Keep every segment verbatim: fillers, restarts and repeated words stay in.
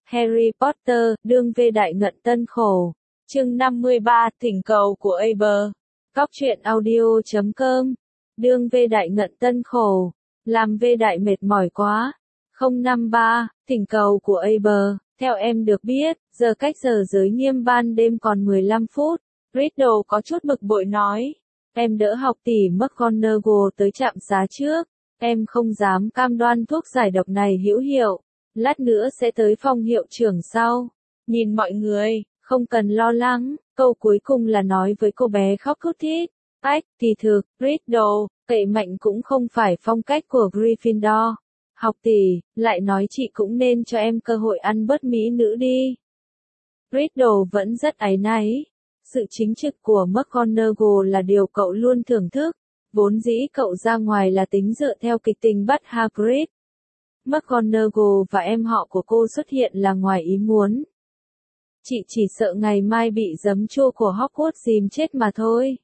Harry Potter, đương vê đại ngận tân khổ. Chương năm mươi ba, thỉnh cầu của Aber. Góc truyện audio chấm com. Đương vê đại ngận tân khổ. Làm vê đại mệt mỏi quá. không năm ba, thỉnh cầu của Aber. Theo em được biết, giờ cách giờ giới nghiêm ban đêm còn mười lăm phút. Riddle có chút bực bội nói. Em đỡ học tỷ McGonagall tới trạm xá trước. Em không dám cam đoan thuốc giải độc này hữu hiệu. Lát nữa sẽ tới phòng hiệu trưởng sau. Nhìn mọi người, không cần lo lắng. Câu cuối cùng là nói với cô bé khóc thút thít. Ách, thì thực, Riddle, cậy mạnh cũng không phải phong cách của Gryffindor. Học tỷ, lại nói chị cũng nên cho em cơ hội ăn bớt mỹ nữ đi. Riddle vẫn rất áy náy. Sự chính trực của McGonagall là điều cậu luôn thưởng thức. Vốn dĩ cậu ra ngoài là tính dựa theo kịch tình bắt Hagrid. McGonagall và em họ của cô xuất hiện là ngoài ý muốn. Chị chỉ sợ ngày mai bị giấm chua của Hogwarts dìm chết mà thôi.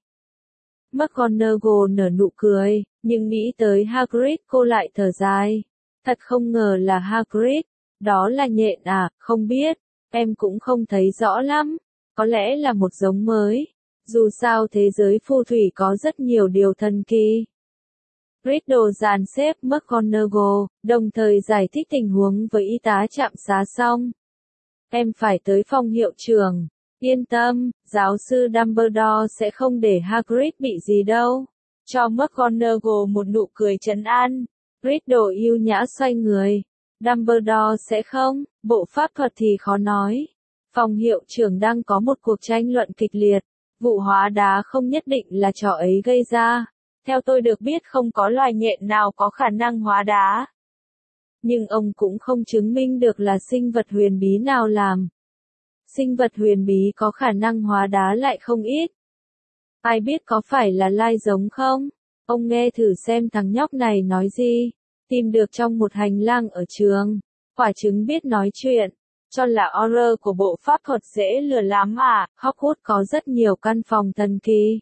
McGonagall nở nụ cười, nhưng nghĩ tới Hagrid cô lại thở dài. Thật không ngờ là Hagrid. Đó là nhện à, không biết. Em cũng không thấy rõ lắm. Có lẽ là một giống mới. Dù sao thế giới phù thủy có rất nhiều điều thần kỳ. Riddle dàn xếp McGonagall, đồng thời giải thích tình huống với y tá trạm xá xong. Em phải tới phòng hiệu trưởng. Yên tâm, giáo sư Dumbledore sẽ không để Hagrid bị gì đâu. Cho McGonagall một nụ cười trấn an. Riddle yêu nhã xoay người. Dumbledore sẽ không, bộ pháp thuật thì khó nói. Phòng hiệu trưởng đang có một cuộc tranh luận kịch liệt. Vụ hóa đá không nhất định là trò ấy gây ra. Theo tôi được biết không có loài nhện nào có khả năng hóa đá. Nhưng ông cũng không chứng minh được là sinh vật huyền bí nào làm. Sinh vật huyền bí có khả năng hóa đá lại không ít. Ai biết có phải là lai giống không? Ông nghe thử xem thằng nhóc này nói gì. Tìm được trong một hành lang ở trường. Quả trứng biết nói chuyện. Cho là Auror của bộ pháp thuật dễ lừa lắm à, Hogwarts có rất nhiều căn phòng thần kỳ.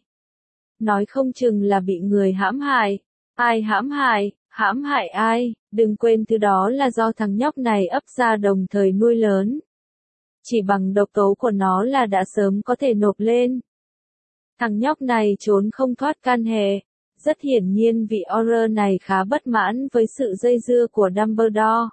Nói không chừng là bị người hãm hại. Ai hãm hại, hãm hại ai, đừng quên thứ đó là do thằng nhóc này ấp ra đồng thời nuôi lớn. Chỉ bằng độc tố của nó là đã sớm có thể nộp lên. Thằng nhóc này trốn không thoát can hệ. Rất hiển nhiên vị Auror này khá bất mãn với sự dây dưa của Dumbledore.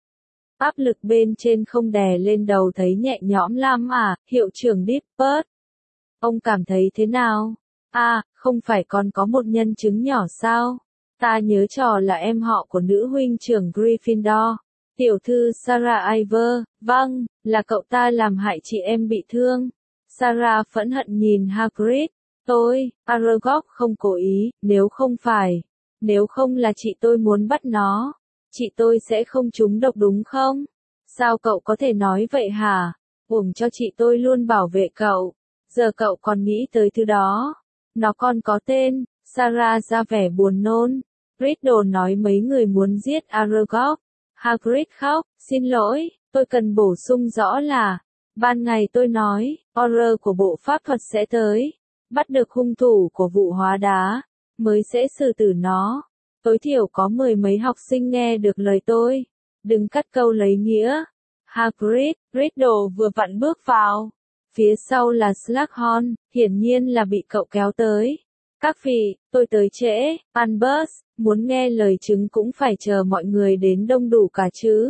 Áp lực bên trên không đè lên đầu thấy nhẹ nhõm lắm à, hiệu trưởng Dippet. Ông cảm thấy thế nào? À, không phải còn có một nhân chứng nhỏ sao? Ta nhớ trò là em họ của nữ huynh trưởng Gryffindor. Tiểu thư Sarah Iver, vâng, là cậu ta làm hại chị em bị thương. Sarah phẫn hận nhìn Hagrid. Tôi, Aragog không cố ý, nếu không phải. Nếu không là chị tôi muốn bắt nó. Chị tôi sẽ không trúng độc đúng không? Sao cậu có thể nói vậy hả? Uổng cho chị tôi luôn bảo vệ cậu. Giờ cậu còn nghĩ tới thứ đó. Nó còn có tên. Sarah ra vẻ buồn nôn. Riddle nói mấy người muốn giết Aragog. Hagrid khóc, xin lỗi, tôi cần bổ sung rõ là. Ban ngày tôi nói, Auror của bộ pháp thuật sẽ tới. Bắt được hung thủ của vụ hóa đá. Mới sẽ xử tử nó. Tối thiểu có mười mấy học sinh nghe được lời tôi. Đừng cắt câu lấy nghĩa. Hagrid, Riddle vừa vặn bước vào. Phía sau là Slughorn, hiển nhiên là bị cậu kéo tới. Các vị, tôi tới trễ, Albus, muốn nghe lời chứng cũng phải chờ mọi người đến đông đủ cả chứ.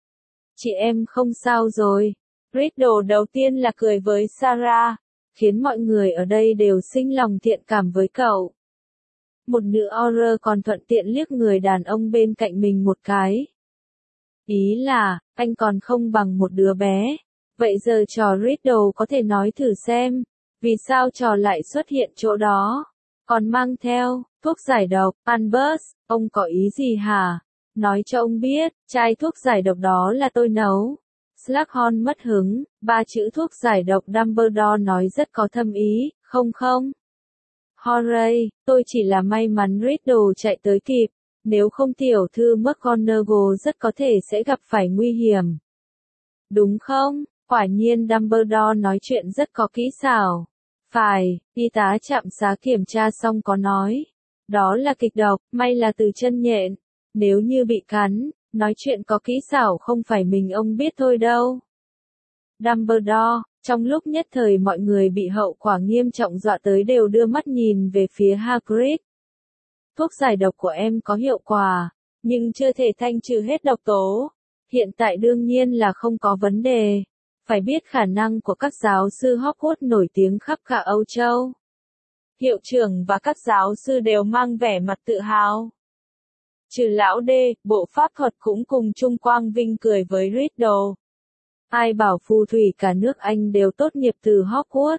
Chị em không sao rồi. Riddle đầu tiên là cười với Sarah, khiến mọi người ở đây đều sinh lòng thiện cảm với cậu. Một nữ Auror còn thuận tiện liếc người đàn ông bên cạnh mình một cái. Ý là, anh còn không bằng một đứa bé. Vậy giờ trò Riddle có thể nói thử xem, vì sao trò lại xuất hiện chỗ đó, còn mang theo thuốc giải độc. Albus, ông có ý gì hả? Nói cho ông biết, chai thuốc giải độc đó là tôi nấu. Slughorn mất hứng, ba chữ thuốc giải độc Dumbledore nói rất có thâm ý, không không? Hooray, tôi chỉ là may mắn Riddle chạy tới kịp, nếu không tiểu thư McGonagall rất có thể sẽ gặp phải nguy hiểm. Đúng không? Quả nhiên Dumbledore nói chuyện rất có kỹ xảo. Phải, y tá trạm xá kiểm tra xong có nói. Đó là kịch độc, may là từ chân nhện. Nếu như bị cắn, nói chuyện có kỹ xảo không phải mình ông biết thôi đâu. Dumbledore. Trong lúc nhất thời mọi người bị hậu quả nghiêm trọng dọa tới đều đưa mắt nhìn về phía Hagrid. Thuốc giải độc của em có hiệu quả, nhưng chưa thể thanh trừ hết độc tố. Hiện tại đương nhiên là không có vấn đề. Phải biết khả năng của các giáo sư Hogwarts nổi tiếng khắp cả Âu Châu. Hiệu trưởng và các giáo sư đều mang vẻ mặt tự hào. Trừ lão D, bộ pháp thuật cũng cùng chung quang vinh cười với Riddle. Ai bảo phù thủy cả nước Anh đều tốt nghiệp từ Hogwarts.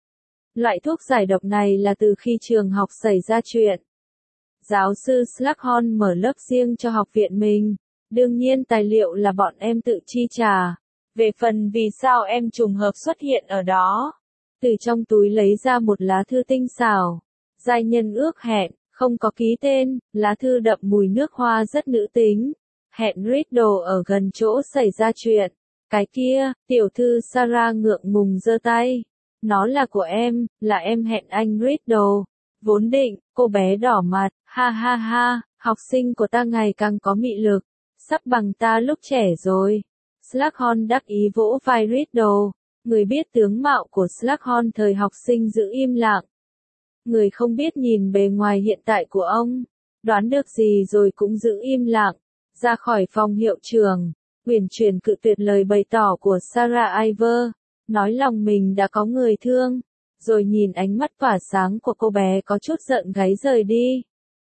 Loại thuốc giải độc này là từ khi trường học xảy ra chuyện. Giáo sư Slughorn mở lớp riêng cho học viện mình. Đương nhiên tài liệu là bọn em tự chi trả. Về phần vì sao em trùng hợp xuất hiện ở đó. Từ trong túi lấy ra một lá thư tinh xảo. Giai nhân ước hẹn, không có ký tên, lá thư đậm mùi nước hoa rất nữ tính. Hẹn Riddle ở gần chỗ xảy ra chuyện. Cái kia, tiểu thư Sarah ngượng ngùng giơ tay. Nó là của em, là em hẹn anh Riddle. Vốn định, cô bé đỏ mặt, ha ha ha, học sinh của ta ngày càng có mị lực. Sắp bằng ta lúc trẻ rồi. Slughorn đắc ý vỗ vai Riddle. Người biết tướng mạo của Slughorn thời học sinh giữ im lặng. Người không biết nhìn bề ngoài hiện tại của ông. Đoán được gì rồi cũng giữ im lặng. Ra khỏi phòng hiệu trưởng. Uyển chuyển cự tuyệt lời bày tỏ của Sarah Iver. Nói lòng mình đã có người thương. Rồi nhìn ánh mắt tỏa sáng của cô bé có chút giận gáy rời đi.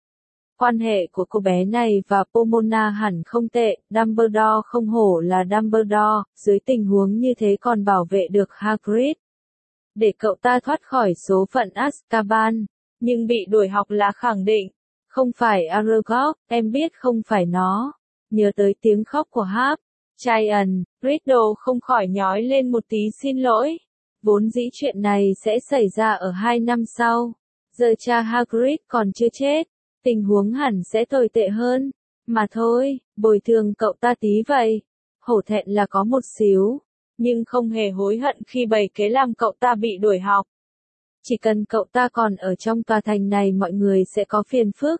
Quan hệ của cô bé này và Pomona hẳn không tệ, Dumbledore không hổ là Dumbledore, dưới tình huống như thế còn bảo vệ được Hagrid. Để cậu ta thoát khỏi số phận Azkaban, nhưng bị đuổi học là khẳng định. Không phải Aragog, em biết không phải nó. Nhớ tới tiếng khóc của Harp, Giant, Riddle không khỏi nhói lên một tí xin lỗi. Vốn dĩ chuyện này sẽ xảy ra ở hai năm sau. Giờ cha Hagrid còn chưa chết. Tình huống hẳn sẽ tồi tệ hơn. Mà thôi, bồi thường cậu ta tí vậy. Hổ thẹn là có một xíu. Nhưng không hề hối hận khi bày kế làm cậu ta bị đuổi học. Chỉ cần cậu ta còn ở trong tòa thành này mọi người sẽ có phiền phức.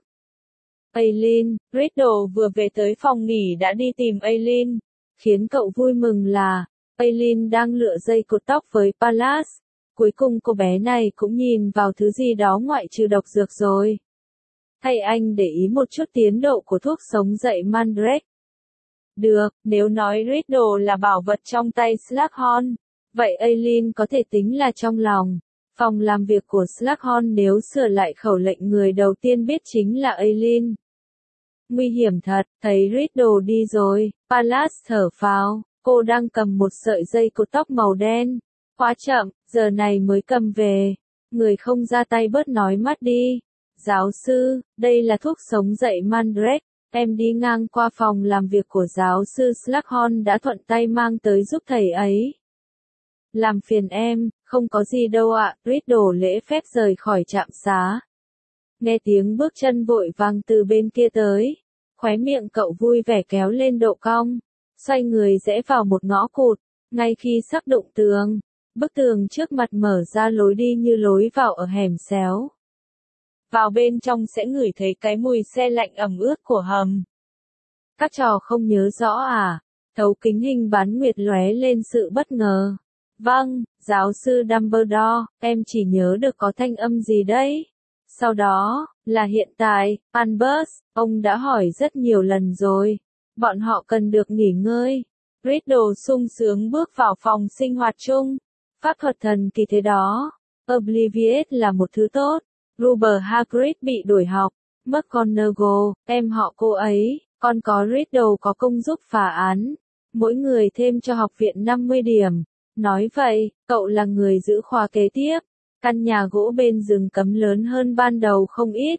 Aileen, Riddle vừa về tới phòng nghỉ đã đi tìm Aileen. Khiến cậu vui mừng là, Aileen đang lựa dây cột tóc với Pallas. Cuối cùng cô bé này cũng nhìn vào thứ gì đó ngoại trừ độc dược rồi. Hay anh để ý một chút tiến độ của thuốc sống dậy Mandrake? Được, nếu nói Riddle là bảo vật trong tay Slughorn, vậy Aileen có thể tính là trong lòng. Phòng làm việc của Slughorn nếu sửa lại khẩu lệnh người đầu tiên biết chính là Aileen. Nguy hiểm thật, thấy Riddle đi rồi, Pallas thở phào, cô đang cầm một sợi dây cột tóc màu đen. Quá chậm, giờ này mới cầm về. Người không ra tay bớt nói mắt đi. Giáo sư, đây là thuốc sống dậy Mandrake. Em đi ngang qua phòng làm việc của giáo sư Slughorn đã thuận tay mang tới giúp thầy ấy. Làm phiền em, không có gì đâu ạ, Riddle lễ phép rời khỏi trạm xá. Nghe tiếng bước chân vội vàng từ bên kia tới. Khóe miệng cậu vui vẻ kéo lên độ cong. Xoay người rẽ vào một ngõ cụt. Ngay khi sắp đụng tường, bức tường trước mặt mở ra lối đi như lối vào ở hẻm xéo. Vào bên trong sẽ ngửi thấy cái mùi xe lạnh ẩm ướt của hầm. Các trò không nhớ rõ à? Thấu kính hình bán nguyệt lóe lên sự bất ngờ. Vâng, giáo sư Dumbledore, em chỉ nhớ được có thanh âm gì đấy. Sau đó, là hiện tại, Albus, ông đã hỏi rất nhiều lần rồi. Bọn họ cần được nghỉ ngơi. Riddle sung sướng bước vào phòng sinh hoạt chung. Pháp thuật thần kỳ thế đó. Oblivious là một thứ tốt. Rupert Hagrid bị đuổi học. McGonagall, em họ cô ấy, còn có Riddle có công giúp phá án. Mỗi người thêm cho học viện năm mươi điểm. Nói vậy, cậu là người giữ khóa kế tiếp. Căn nhà gỗ bên rừng cấm lớn hơn ban đầu không ít.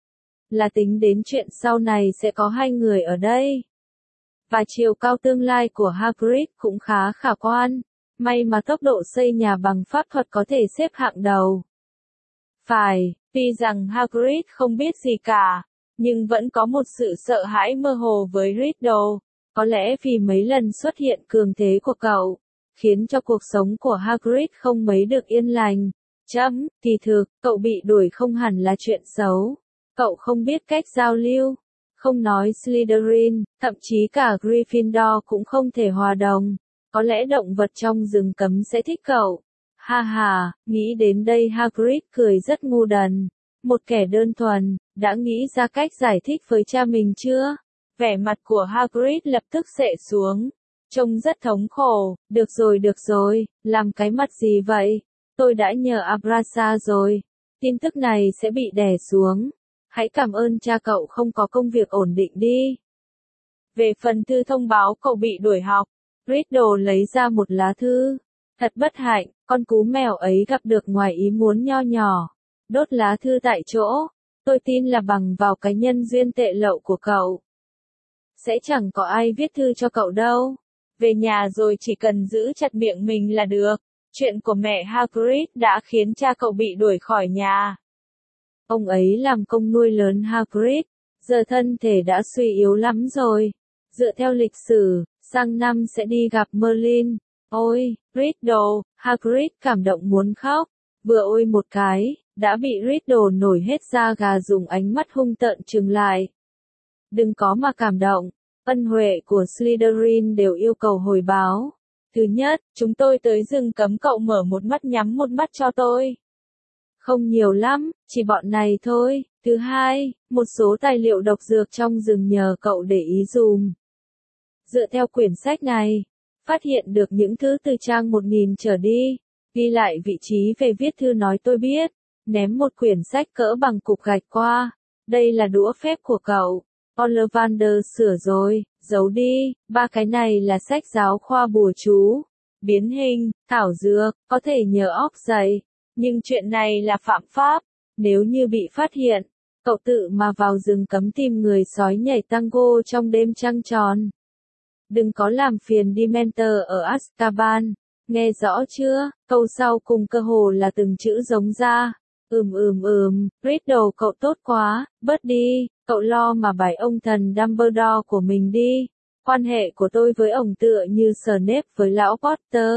Là tính đến chuyện sau này sẽ có hai người ở đây. Và chiều cao tương lai của Hagrid cũng khá khả quan. May mà tốc độ xây nhà bằng pháp thuật có thể xếp hạng đầu. Phải, tuy rằng Hagrid không biết gì cả, nhưng vẫn có một sự sợ hãi mơ hồ với Riddle. Có lẽ vì mấy lần xuất hiện cường thế của cậu, khiến cho cuộc sống của Hagrid không mấy được yên lành. Chấm, kỳ thực, cậu bị đuổi không hẳn là chuyện xấu. Cậu không biết cách giao lưu. Không nói Slytherin, thậm chí cả Gryffindor cũng không thể hòa đồng. có lẽ động vật trong rừng cấm sẽ thích cậu. Ha ha, nghĩ đến đây Hagrid cười rất ngu đần. Một kẻ đơn thuần, đã nghĩ ra cách giải thích với cha mình chưa? Vẻ mặt của Hagrid lập tức xệ xuống. Trông rất thống khổ. Được rồi được rồi, làm cái mặt gì vậy? Tôi đã nhờ Abrasa rồi. Tin tức này sẽ bị đè xuống. Hãy cảm ơn cha cậu không có công việc ổn định đi. Về phần thư thông báo cậu bị đuổi học, Riddle lấy ra một lá thư. Thật bất hạnh, con cú mèo ấy gặp được ngoài ý muốn nho nhỏ. Đốt lá thư tại chỗ. Tôi tin là bằng vào cái nhân duyên tệ lậu của cậu. Sẽ chẳng có ai viết thư cho cậu đâu. Về nhà rồi chỉ cần giữ chặt miệng mình là được. Chuyện của mẹ Hagrid đã khiến cha cậu bị đuổi khỏi nhà. Ông ấy làm công nuôi lớn Hagrid, giờ thân thể đã suy yếu lắm rồi. Dựa theo lịch sử, sang năm sẽ đi gặp Merlin. Ôi, Riddle, Hagrid cảm động muốn khóc. Vừa ôi một cái, đã bị Riddle nổi hết da gà dùng ánh mắt hung tợn trừng lại. Đừng có mà cảm động, ân huệ của Slytherin đều yêu cầu hồi báo. Thứ nhất, chúng tôi tới rừng cấm cậu mở một mắt nhắm một mắt cho tôi. Không nhiều lắm, chỉ bọn này thôi. Thứ hai, một số tài liệu độc dược trong rừng nhờ cậu để ý dùm. Dựa theo quyển sách này, phát hiện được những thứ từ trang một nghìn trở đi, ghi lại vị trí về viết thư nói tôi biết, ném một quyển sách cỡ bằng cục gạch qua. Đây là đũa phép của cậu. Ollivander sửa rồi, giấu đi, ba cái này là sách giáo khoa bùa chú, biến hình, thảo dược, có thể nhờ óc dậy, nhưng chuyện này là phạm pháp, nếu như bị phát hiện, cậu tự mà vào rừng cấm tìm người sói nhảy tango trong đêm trăng tròn. Đừng có làm phiền Dementor ở Azkaban, nghe rõ chưa? Câu sau cùng cơ hồ là từng chữ giống ra. Ừm ừm ừm, Riddle cậu tốt quá, bớt đi, cậu lo mà bài ông thần Dumbledore của mình đi. Quan hệ của tôi với ổng tựa như Snape với lão Potter.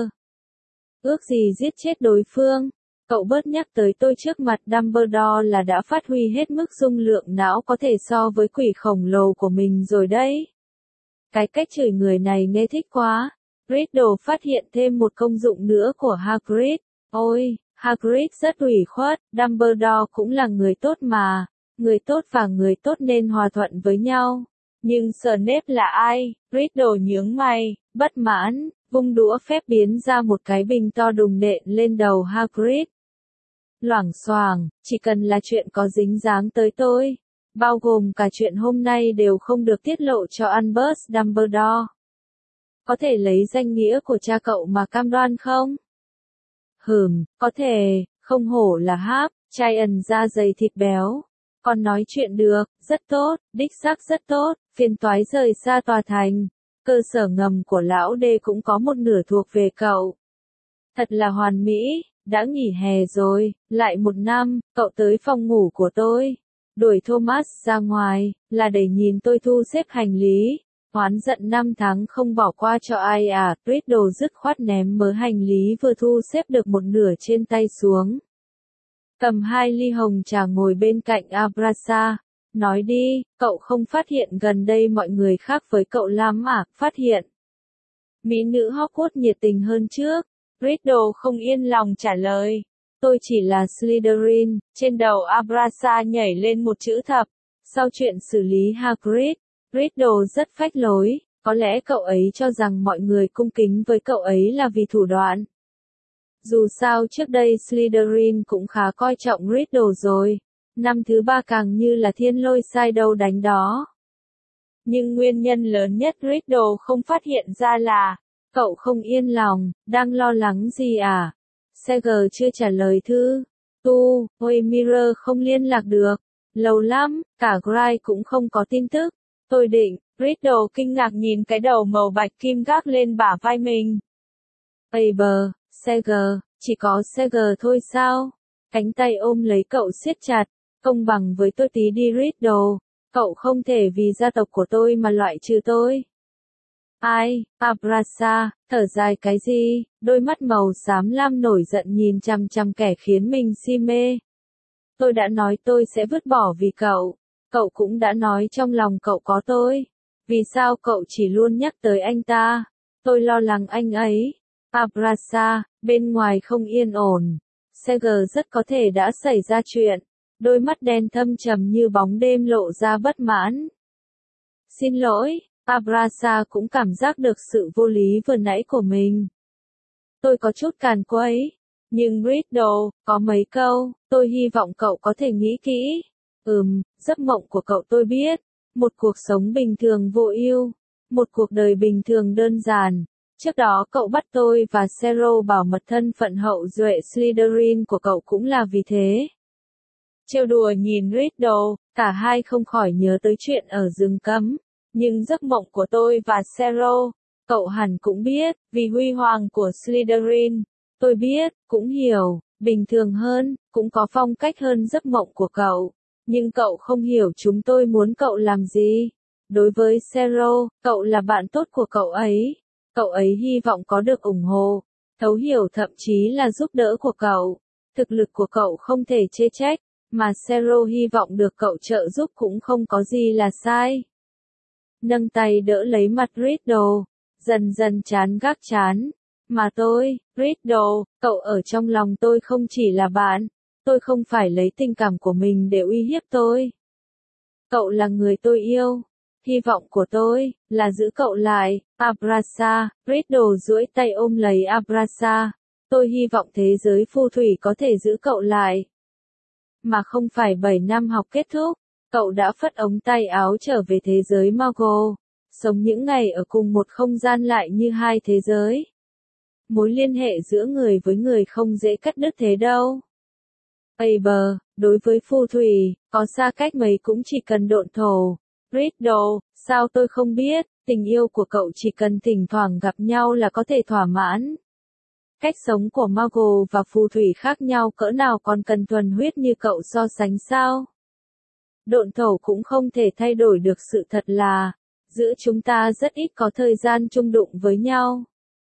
Ước gì giết chết đối phương. Cậu bớt nhắc tới tôi trước mặt Dumbledore là đã phát huy hết mức dung lượng não có thể so với quỷ khổng lồ của mình rồi đấy. Cái cách chửi người này nghe thích quá. Riddle phát hiện thêm một công dụng nữa của Hagrid. Ôi, Hagrid rất ủy khuất, Dumbledore cũng là người tốt mà. Người tốt và người tốt nên hòa thuận với nhau. Nhưng Snape là ai? Riddle nhướng mày, bất mãn, vung đũa phép biến ra một cái bình to đùng nện lên đầu Hagrid. Loảng xoảng, chỉ cần là chuyện có dính dáng tới tôi, bao gồm cả chuyện hôm nay đều không được tiết lộ cho Albus Dumbledore. Có thể lấy danh nghĩa của cha cậu mà cam đoan không? Hừm, có thể, không hổ là Hap, Giant da dày thịt béo. Còn nói chuyện được, rất tốt, đích xác rất tốt, phiền toái rời xa tòa thành. Cơ sở ngầm của lão đê cũng có một nửa thuộc về cậu. Thật là hoàn mỹ, đã nghỉ hè rồi, lại một năm, cậu tới phòng ngủ của tôi. Đuổi Thomas ra ngoài, là để nhìn tôi thu xếp hành lý. Oán giận năm tháng không bỏ qua cho ai à, Riddle dứt khoát ném mớ hành lý vừa thu xếp được một nửa trên tay xuống. Cầm hai ly hồng trà ngồi bên cạnh Abrasa. Nói đi, cậu không phát hiện gần đây mọi người khác với cậu lắm à, phát hiện. Mỹ nữ Hogwarts nhiệt tình hơn trước. Riddle không yên lòng trả lời. Tôi chỉ là Slytherin, trên đầu Abrasa nhảy lên một chữ thập. Sau chuyện xử lý Hagrid, Riddle rất phách lối, có lẽ cậu ấy cho rằng mọi người cung kính với cậu ấy là vì thủ đoạn. Dù sao trước đây Slytherin cũng khá coi trọng Riddle rồi, năm thứ ba càng như là thiên lôi sai đâu đánh đó. Nhưng nguyên nhân lớn nhất Riddle không phát hiện ra là, cậu không yên lòng, đang lo lắng gì à? Seger chưa trả lời thư. Tu, ôi Mirror không liên lạc được. Lâu lắm, cả Gray cũng không có tin tức. Tôi định, Riddle kinh ngạc nhìn cái đầu màu bạch kim gác lên bả vai mình. Aber, Seger, chỉ có Seger thôi sao? Cánh tay ôm lấy cậu siết chặt, công bằng với tôi tí đi Riddle. Cậu không thể vì gia tộc của tôi mà loại trừ tôi. Ai, Abrasa, thở dài cái gì, đôi mắt màu xám lam nổi giận nhìn chằm chằm kẻ khiến mình si mê. Tôi đã nói tôi sẽ vứt bỏ vì cậu, cậu cũng đã nói trong lòng cậu có tôi. Vì sao cậu chỉ luôn nhắc tới anh ta? Tôi lo lắng anh ấy. Abraxa, bên ngoài không yên ổn. Seger rất có thể đã xảy ra chuyện. Đôi mắt đen thâm trầm như bóng đêm lộ ra bất mãn. Xin lỗi, Abraxa cũng cảm giác được sự vô lý vừa nãy của mình. Tôi có chút càn quấy. Nhưng Riddle, có mấy câu, tôi hy vọng cậu có thể nghĩ kỹ. Ừm, giấc mộng của cậu tôi biết. Một cuộc sống bình thường vô ưu. Một cuộc đời bình thường đơn giản. Trước đó cậu bắt tôi và Zero bảo mật thân phận hậu duệ Slytherin của cậu cũng là vì thế. Trêu đùa nhìn Riddle, cả hai không khỏi nhớ tới chuyện ở rừng cấm. Nhưng giấc mộng của tôi và Zero, cậu hẳn cũng biết, vì huy hoàng của Slytherin. Tôi biết, cũng hiểu, bình thường hơn, cũng có phong cách hơn giấc mộng của cậu. Nhưng cậu không hiểu chúng tôi muốn cậu làm gì. Đối với Zero, cậu là bạn tốt của cậu ấy. Cậu ấy hy vọng có được ủng hộ, thấu hiểu thậm chí là giúp đỡ của cậu. Thực lực của cậu không thể chê trách, mà Zero hy vọng được cậu trợ giúp cũng không có gì là sai. Nâng tay đỡ lấy mặt Riddle, dần dần chán gác chán. Mà tôi, Riddle, cậu ở trong lòng tôi không chỉ là bạn. Tôi không phải lấy tình cảm của mình để uy hiếp tôi. Cậu là người tôi yêu. Hy vọng của tôi, là giữ cậu lại. Abraxa, Riddle duỗi tay ôm lấy Abraxa. Tôi hy vọng thế giới phù thủy có thể giữ cậu lại. Mà không phải bảy năm học kết thúc, cậu đã phất ống tay áo trở về thế giới Muggle. Sống những ngày ở cùng một không gian lại như hai thế giới. Mối liên hệ giữa người với người không dễ cắt đứt thế đâu. Aber, đối với phù thủy, có xa cách mấy cũng chỉ cần độn thổ. Riddle, sao tôi không biết, tình yêu của cậu chỉ cần thỉnh thoảng gặp nhau là có thể thỏa mãn. Cách sống của Muggle và phù thủy khác nhau cỡ nào còn cần thuần huyết như cậu so sánh sao? Độn thổ cũng không thể thay đổi được sự thật là, giữa chúng ta rất ít có thời gian chung đụng với nhau.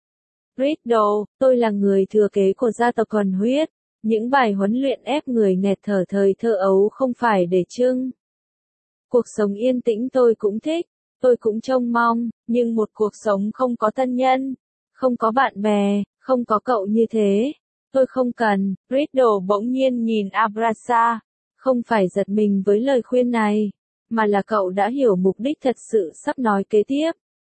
Riddle, tôi là người thừa kế của gia tộc thuần huyết. Những bài huấn luyện ép người nghẹt thở thời thơ ấu không phải để trưng. Cuộc sống yên tĩnh tôi cũng thích, tôi cũng trông mong, nhưng một cuộc sống không có thân nhân, không có bạn bè, không có cậu như thế, tôi không cần. Riddle bỗng nhiên nhìn Abraxa, không phải giật mình với lời khuyên này, mà là cậu đã hiểu mục đích thật sự sắp nói kế tiếp.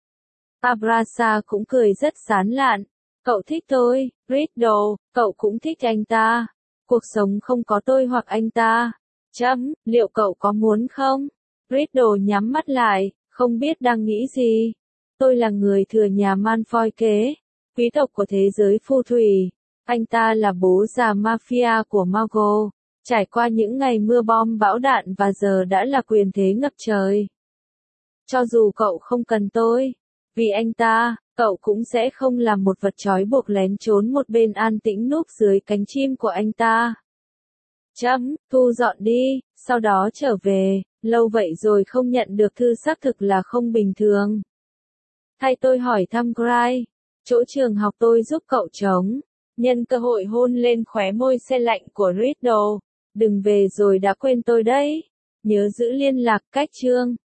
Abraxa cũng cười rất sán lạn, cậu thích tôi, Riddle, cậu cũng thích anh ta. Cuộc sống không có tôi hoặc anh ta. Chấm, liệu cậu có muốn không? Riddle nhắm mắt lại, không biết đang nghĩ gì. Tôi là người thừa nhà Malfoy kế, quý tộc của thế giới phù thủy. Anh ta là bố già mafia của Muggle, trải qua những ngày mưa bom bão đạn và giờ đã là quyền thế ngập trời. Cho dù cậu không cần tôi, vì anh ta, cậu cũng sẽ không làm một vật trói buộc lén trốn một bên an tĩnh núp dưới cánh chim của anh ta. Chấm, thu dọn đi, sau đó trở về, lâu vậy rồi không nhận được thư xác thực là không bình thường. Thay tôi hỏi thăm Gray, chỗ trường học tôi giúp cậu chống, nhân cơ hội hôn lên khóe môi se lạnh của Riddle. Đừng về rồi đã quên tôi đấy, nhớ giữ liên lạc cách chương.